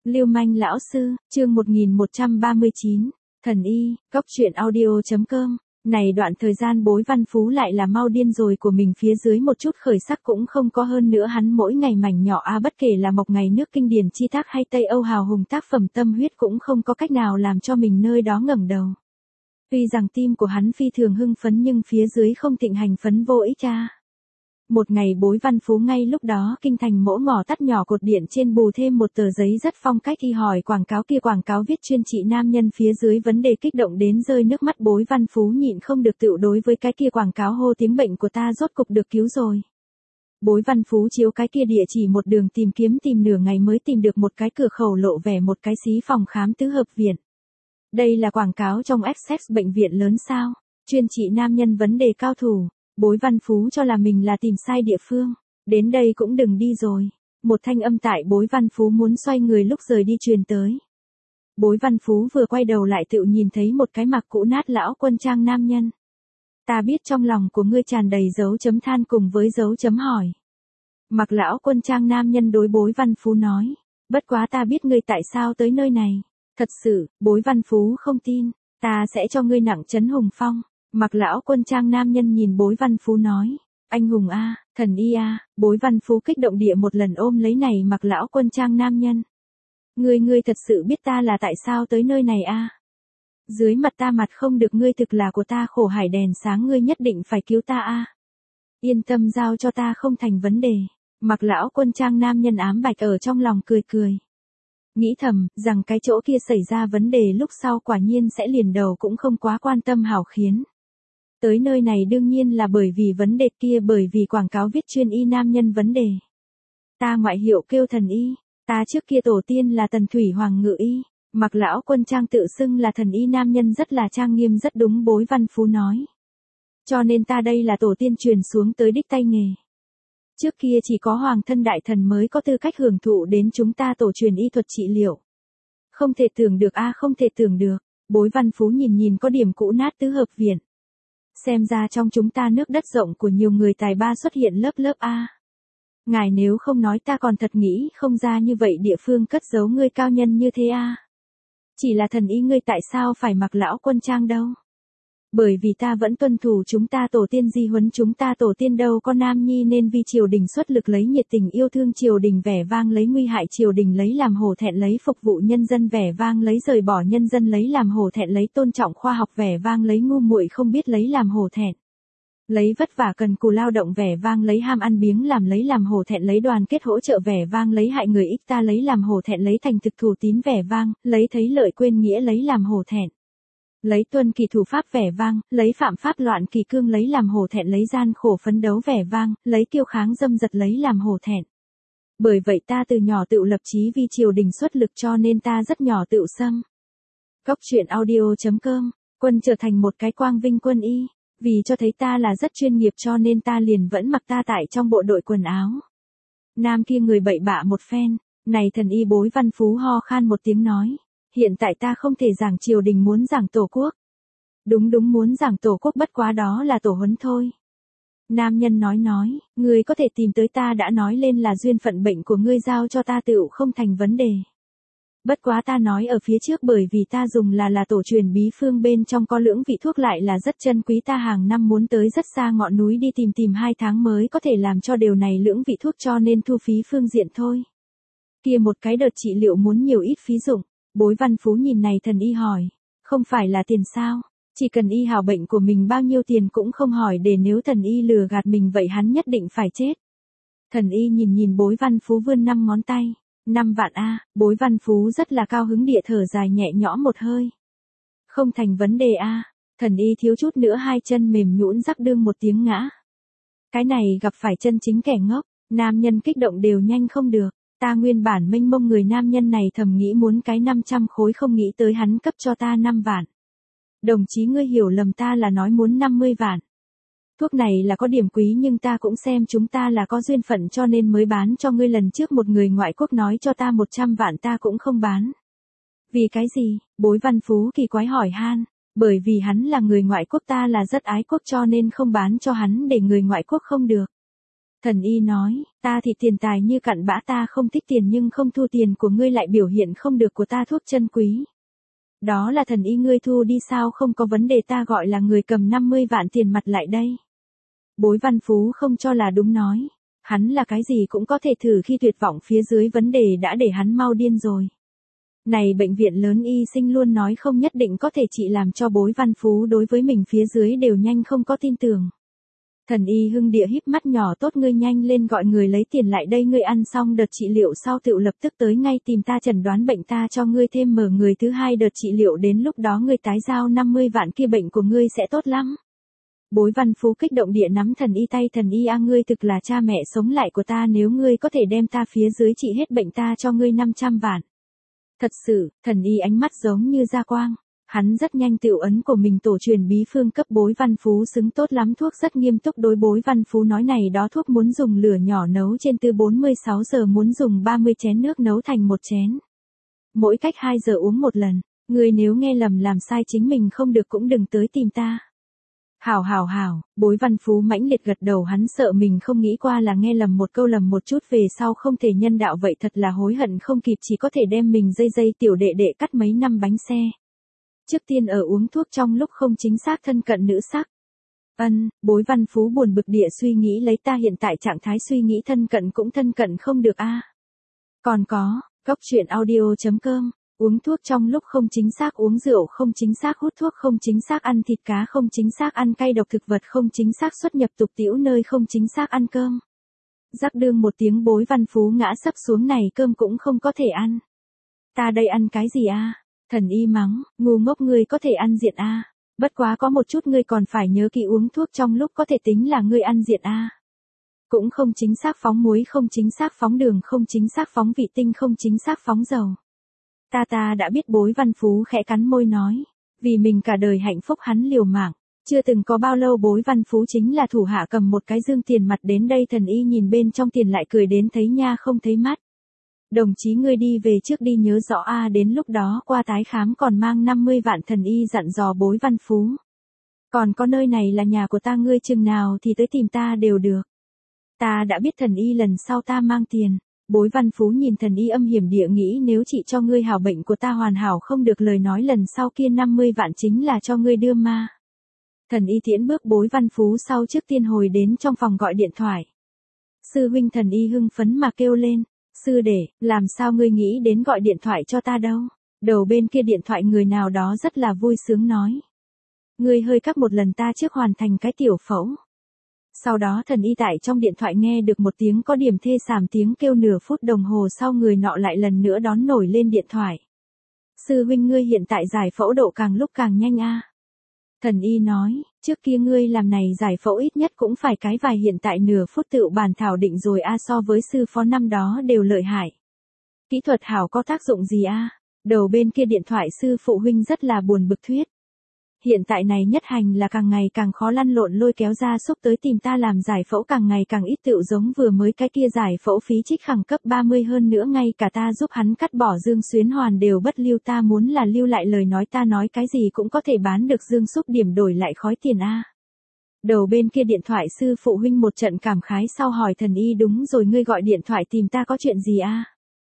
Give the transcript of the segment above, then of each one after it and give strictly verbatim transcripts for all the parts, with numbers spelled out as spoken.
Lưu manh lão sư, chương một nghìn một trăm ba mươi chín, thần y, cóc truyện audio chấm com. Này đoạn thời gian Bối Văn Phú lại là mau điên rồi của mình, phía dưới một chút khởi sắc cũng không có, hơn nữa hắn mỗi ngày mảnh nhỏ a bất kể là Mộc Ngày Nước Kinh Điển Chi Tác hay Tây Âu hào hùng tác phẩm tâm huyết cũng không có cách nào làm cho mình nơi đó ngẩng đầu. Tuy rằng tim của hắn phi thường hưng phấn nhưng phía dưới không thịnh hành phấn vô ích cha. Một ngày Bối Văn Phú ngay lúc đó kinh thành mỗ ngỏ tắt nhỏ cột điện trên bù thêm một tờ giấy rất phong cách y hỏi quảng cáo, kia quảng cáo viết chuyên trị nam nhân, phía dưới vấn đề kích động đến rơi nước mắt. Bối Văn Phú nhịn không được tự đối với cái kia quảng cáo hô tiếng bệnh của ta rốt cục được cứu rồi. Bối Văn Phú chiếu cái kia địa chỉ một đường tìm kiếm tìm nửa ngày mới tìm được một cái cửa khẩu lộ vẻ một cái xí phòng khám tứ hợp viện. Đây là quảng cáo trong Essex bệnh viện lớn sao, chuyên trị nam nhân vấn đề cao thủ. Bối Văn Phú cho là mình là tìm sai địa phương, đến đây cũng đừng đi rồi. Một thanh âm tại Bối Văn Phú muốn xoay người lúc rời đi truyền tới. Bối Văn Phú vừa quay đầu lại tự nhìn thấy một cái mặc cũ nát lão quân trang nam nhân. Ta biết trong lòng của ngươi tràn đầy dấu chấm than cùng với dấu chấm hỏi. Mặc lão quân trang nam nhân đối Bối Văn Phú nói, bất quá ta biết ngươi tại sao tới nơi này. Thật sự, Bối Văn Phú không tin, ta sẽ cho ngươi nặng trấn hùng phong. Mặc lão quân trang nam nhân nhìn Bối Văn Phú nói, anh hùng a, thần y a. Bối Văn Phú kích động địa một lần ôm lấy này mặc lão quân trang nam nhân. Ngươi ngươi thật sự biết ta là tại sao tới nơi này a? Dưới mặt ta mặt không được, ngươi thực là của ta khổ hải đèn sáng, ngươi nhất định phải cứu ta a. Yên tâm, giao cho ta không thành vấn đề. Mặc lão quân trang nam nhân ám bạch ở trong lòng cười cười. Nghĩ thầm, rằng cái chỗ kia xảy ra vấn đề lúc sau quả nhiên sẽ liền đầu cũng không quá quan tâm hảo khiến. Tới nơi này đương nhiên là bởi vì vấn đề kia, bởi vì quảng cáo viết chuyên y nam nhân vấn đề. Ta ngoại hiệu kêu thần y, ta trước kia tổ tiên là Tần Thủy Hoàng ngự y. Mặc lão quân trang tự xưng là thần y nam nhân rất là trang nghiêm, rất đúng Bối Văn Phú nói. Cho nên ta đây là tổ tiên truyền xuống tới đích tay nghề. Trước kia chỉ có hoàng thân đại thần mới có tư cách hưởng thụ đến chúng ta tổ truyền y thuật trị liệu. Không thể tưởng được a, không thể tưởng được. Bối Văn Phú nhìn nhìn có điểm cũ nát tứ hợp viện. Xem ra trong chúng ta nước đất rộng của nhiều người tài ba xuất hiện lớp lớp a. Ngài nếu không nói ta còn thật nghĩ không ra như vậy địa phương cất giấu ngươi cao nhân như thế a. Chỉ là thần y, ngươi tại sao phải mặc lão quân trang đâu? Bởi vì ta vẫn tuân thủ chúng ta tổ tiên di huấn, chúng ta tổ tiên đâu có nam nhi nên vì triều đình xuất lực, lấy nhiệt tình yêu thương triều đình, vẻ vang lấy nguy hại triều đình, lấy làm hổ thẹn, lấy phục vụ nhân dân vẻ vang, lấy rời bỏ nhân dân lấy làm hổ thẹn, lấy tôn trọng khoa học vẻ vang, lấy ngu muội không biết lấy làm hổ thẹn. Lấy vất vả cần cù lao động vẻ vang, lấy ham ăn biếng làm lấy làm hổ thẹn, lấy đoàn kết hỗ trợ vẻ vang, lấy hại người ích ta lấy làm hổ thẹn, lấy thành thực thủ tín vẻ vang, lấy thấy lợi quên nghĩa lấy làm hổ thẹn. Lấy tuân kỳ thủ pháp vẻ vang, lấy phạm pháp loạn kỳ cương lấy làm hổ thẹn, lấy gian khổ phấn đấu vẻ vang, lấy kiêu kháng dâm dật lấy làm hổ thẹn. Bởi vậy ta từ nhỏ tự lập chí vì triều đình xuất lực, cho nên ta rất nhỏ tự xâm. Cóc truyện audio chấm com, quân trở thành một cái quang vinh quân y, vì cho thấy ta là rất chuyên nghiệp cho nên ta liền vẫn mặc ta tại trong bộ đội quần áo. Nam kia người bậy bạ một phen, này thần y Bối Văn Phú ho khan một tiếng nói. Hiện tại ta không thể giảng triều đình, muốn giảng tổ quốc. Đúng đúng, muốn giảng tổ quốc, bất quá đó là tổ huấn thôi. Nam nhân nói nói, ngươi có thể tìm tới ta đã nói lên là duyên phận bệnh của ngươi giao cho ta tựu không thành vấn đề. Bất quá ta nói ở phía trước bởi vì ta dùng là là tổ truyền bí phương, bên trong có lưỡng vị thuốc lại là rất chân quý, ta hàng năm muốn tới rất xa ngọn núi đi tìm tìm hai tháng mới có thể làm cho điều này lưỡng vị thuốc, cho nên thu phí phương diện thôi. Kia một cái đợt trị liệu muốn nhiều ít phí dụng. Bối Văn Phú nhìn này thần y hỏi, không phải là tiền sao, chỉ cần y hảo bệnh của mình bao nhiêu tiền cũng không hỏi để, nếu thần y lừa gạt mình vậy hắn nhất định phải chết. Thần y nhìn nhìn Bối Văn Phú vươn năm ngón tay, năm vạn a. Bối Văn Phú rất là cao hứng địa thở dài nhẹ nhõm một hơi. Không thành vấn đề a. Thần y thiếu chút nữa hai chân mềm nhũn rắc đương một tiếng ngã. Cái này gặp phải chân chính kẻ ngốc, nam nhân kích động đều nhanh không được. Ta nguyên bản mênh mông người nam nhân này thầm nghĩ muốn cái năm trăm khối, không nghĩ tới hắn cấp cho ta năm vạn. Đồng chí ngươi hiểu lầm, ta là nói muốn năm mươi vạn. Thuốc này là có điểm quý nhưng ta cũng xem chúng ta là có duyên phận cho nên mới bán cho ngươi, lần trước một người ngoại quốc nói cho ta một trăm vạn ta cũng không bán. Vì cái gì? Bối Văn Phú kỳ quái hỏi han. Bởi vì hắn là người ngoại quốc, ta là rất ái quốc cho nên không bán cho hắn để người ngoại quốc không được. Thần y nói, ta thì tiền tài như cặn bã, ta không thích tiền nhưng không thu tiền của ngươi lại biểu hiện không được của ta thuốc chân quý. Đó là thần y ngươi thu đi sao, không có vấn đề, ta gọi là người cầm năm mươi vạn tiền mặt lại đây. Bối Văn Phú không cho là đúng nói. Hắn là cái gì cũng có thể thử, khi tuyệt vọng phía dưới vấn đề đã để hắn mau điên rồi. Này bệnh viện lớn y sinh luôn nói không nhất định có thể trị, làm cho Bối Văn Phú đối với mình phía dưới đều nhanh không có tin tưởng. Thần y Hưng Địa híp mắt nhỏ, tốt, ngươi nhanh lên gọi người lấy tiền lại đây, ngươi ăn xong đợt trị liệu sau tựu lập tức tới ngay tìm ta chẩn đoán bệnh, ta cho ngươi thêm mở người thứ hai đợt trị liệu, đến lúc đó ngươi tái giao năm mươi vạn kia bệnh của ngươi sẽ tốt lắm. Bối Văn Phú kích động địa nắm thần y tay, thần y a, ngươi thực là cha mẹ sống lại của ta, nếu ngươi có thể đem ta phía dưới trị hết bệnh ta cho ngươi năm trăm vạn. Thật sự, thần y ánh mắt giống như ra quang. Hắn rất nhanh tựu ấn của mình tổ truyền bí phương cấp Bối Văn Phú, xứng tốt lắm, thuốc rất nghiêm túc đối Bối Văn Phú nói, này đó thuốc muốn dùng lửa nhỏ nấu trên từ bốn mươi sáu giờ, muốn dùng ba mươi chén nước nấu thành một chén. Mỗi cách hai giờ uống một lần, ngươi nếu nghe lầm làm sai chính mình không được cũng đừng tới tìm ta. Hảo hảo hảo, Bối Văn Phú mãnh liệt gật đầu, hắn sợ mình không nghĩ qua là nghe lầm một câu, lầm một chút về sau không thể nhân đạo vậy thật là hối hận không kịp, chỉ có thể đem mình dây dây tiểu đệ đệ cắt mấy năm bánh xe. Trước tiên ở uống thuốc trong lúc không chính xác thân cận nữ sắc. Ân, Bối Văn Phú buồn bực địa suy nghĩ lấy, ta hiện tại trạng thái suy nghĩ thân cận cũng thân cận không được a. Còn có, Cốc Truyện Audio chấm com, uống thuốc trong lúc không chính xác, uống rượu không chính xác, hút thuốc không chính xác, ăn thịt cá không chính xác, ăn cay độc thực vật không chính xác, xuất nhập tục tĩu nơi không chính xác, ăn cơm. Rắc đương một tiếng, Bối Văn Phú ngã sấp xuống, này cơm cũng không có thể ăn. Ta đây ăn cái gì a? Thần y mắng, ngu ngốc, ngươi có thể ăn diện a. Bất quá có một chút ngươi còn phải nhớ kỹ, uống thuốc trong lúc có thể tính là ngươi ăn diện a. Cũng không chính xác phóng muối, không chính xác phóng đường, không chính xác phóng vị tinh, không chính xác phóng dầu. Ta ta đã biết, Bối Văn Phú khẽ cắn môi nói. Vì mình cả đời hạnh phúc hắn liều mạng. Chưa từng có bao lâu Bối Văn Phú chính là thủ hạ cầm một cái dương tiền mặt đến đây, thần y nhìn bên trong tiền lại cười đến thấy nha không thấy mắt. Đồng chí ngươi đi về trước đi, nhớ rõ a, đến lúc đó qua tái khám còn mang năm mươi vạn, thần y dặn dò Bối Văn Phú. Còn có nơi này là nhà của ta, ngươi chừng nào thì tới tìm ta đều được. Ta đã biết thần y, lần sau ta mang tiền. Bối Văn Phú nhìn thần y âm hiểm địa nghĩ, nếu chị cho ngươi hảo, bệnh của ta hoàn hảo không được lời nói, lần sau kia năm mươi vạn chính là cho ngươi đưa ma. Thần y tiễn bước Bối Văn Phú sau, trước tiên hồi đến trong phòng gọi điện thoại. Sư huynh, thần y hưng phấn mà kêu lên. Sư đệ, làm sao ngươi nghĩ đến gọi điện thoại cho ta đâu? Đầu bên kia điện thoại người nào đó rất là vui sướng nói. Ngươi hơi cắt một lần ta trước hoàn thành cái tiểu phẫu. Sau đó thần y tại trong điện thoại nghe được một tiếng có điểm thê thảm tiếng kêu, nửa phút đồng hồ sau người nọ lại lần nữa đón nổi lên điện thoại. Sư huynh, ngươi hiện tại giải phẫu độ càng lúc càng nhanh a. Thần y nói, trước kia ngươi làm này giải phẫu ít nhất cũng phải cái vài, hiện tại nửa phút tự bàn thảo định rồi a, so với sư phó năm đó đều lợi hại. Kỹ thuật hảo có tác dụng gì a? Đầu bên kia điện thoại sư phụ huynh rất là buồn bực thuyết. Hiện tại này nhất hành là càng ngày càng khó, lăn lộn lôi kéo ra súc tới tìm ta làm giải phẫu càng ngày càng ít, tựu giống vừa mới cái kia giải phẫu phí trích khẳng cấp ba mươi, hơn nữa ngay cả ta giúp hắn cắt bỏ dương xuyến hoàn đều bất lưu, ta muốn là lưu lại lời nói ta nói cái gì cũng có thể bán được dương xúc điểm đổi lại khói tiền a. Đầu bên kia điện thoại sư phụ huynh một trận cảm khái sau hỏi thần y, đúng rồi, ngươi gọi điện thoại tìm ta có chuyện gì a?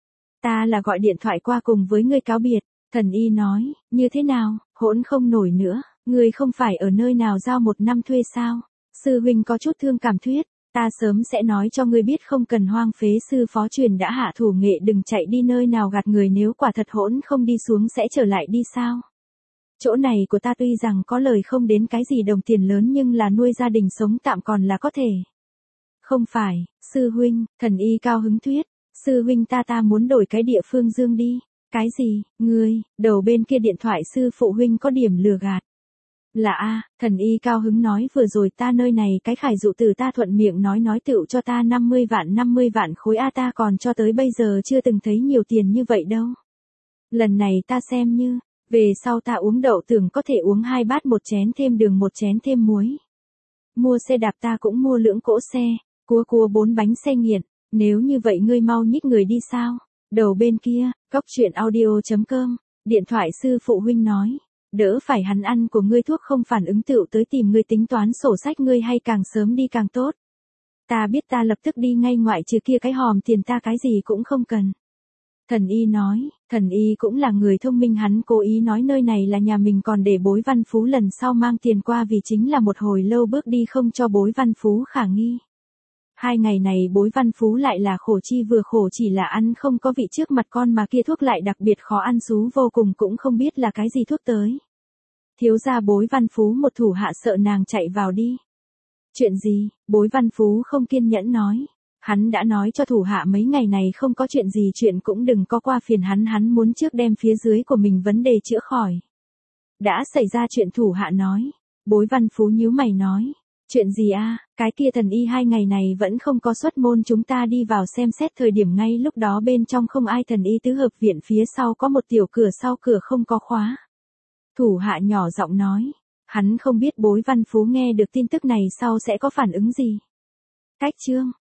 Ta là gọi điện thoại qua cùng với ngươi cáo biệt. Thần y nói, như thế nào, hỗn không nổi nữa, ngươi không phải ở nơi nào giao một năm thuê sao? Sư huynh có chút thương cảm thuyết, ta sớm sẽ nói cho ngươi biết, không cần hoang phế, sư phó truyền đã hạ thủ nghệ, đừng chạy đi nơi nào gạt người, nếu quả thật hỗn không đi xuống sẽ trở lại đi sao? Chỗ này của ta tuy rằng có lời không đến cái gì đồng tiền lớn nhưng là nuôi gia đình sống tạm còn là có thể. Không phải, sư huynh, thần y cao hứng thuyết, sư huynh ta ta muốn đổi cái địa phương dương đi. Cái gì, ngươi? Đầu bên kia điện thoại sư phụ huynh có điểm lừa gạt. Là a, thần y cao hứng nói, vừa rồi ta nơi này cái khải dụ từ ta thuận miệng nói nói tựu cho ta năm mươi vạn, năm mươi vạn khối a, ta còn cho tới bây giờ chưa từng thấy nhiều tiền như vậy đâu. Lần này ta xem như, về sau ta uống đậu tưởng có thể uống hai bát, một chén thêm đường, một chén thêm muối. Mua xe đạp ta cũng mua lưỡng cỗ xe, cua cua bốn bánh xe nghiện, nếu như vậy ngươi mau nhích người đi sao? Đầu bên kia, Cốc Truyện Audio chấm com, điện thoại sư phụ huynh nói, đỡ phải hắn ăn của ngươi thuốc không phản ứng tựu tới tìm ngươi tính toán sổ sách, ngươi hay càng sớm đi càng tốt. Ta biết ta lập tức đi ngay, ngoại trừ kia cái hòm tiền ta cái gì cũng không cần. Thần y nói, thần y cũng là người thông minh, hắn cố ý nói nơi này là nhà mình còn để Bối Văn Phú lần sau mang tiền qua, vì chính là một hồi lâu bước đi không cho Bối Văn Phú khả nghi. Hai ngày này Bối Văn Phú lại là khổ chi vừa khổ, chỉ là ăn không có vị trước mặt con mà kia thuốc lại đặc biệt khó ăn xú vô cùng, cũng không biết là cái gì thuốc tới. Thiếu gia Bối Văn Phú một thủ hạ sợ nàng chạy vào đi. Chuyện gì? Bối Văn Phú không kiên nhẫn nói. Hắn đã nói cho thủ hạ mấy ngày này không có chuyện gì, chuyện cũng đừng có qua phiền hắn, hắn muốn trước đem phía dưới của mình vấn đề chữa khỏi. Đã xảy ra chuyện, thủ hạ nói. Bối Văn Phú nhíu mày nói. Chuyện gì a? Cái kia thần y hai ngày này vẫn không có xuất môn, chúng ta đi vào xem xét thời điểm ngay lúc đó bên trong không ai, thần y tứ hợp viện phía sau có một tiểu cửa, sau cửa không có khóa. Thủ hạ nhỏ giọng nói. Hắn không biết Bối Văn Phú nghe được tin tức này sau sẽ có phản ứng gì. Cách chương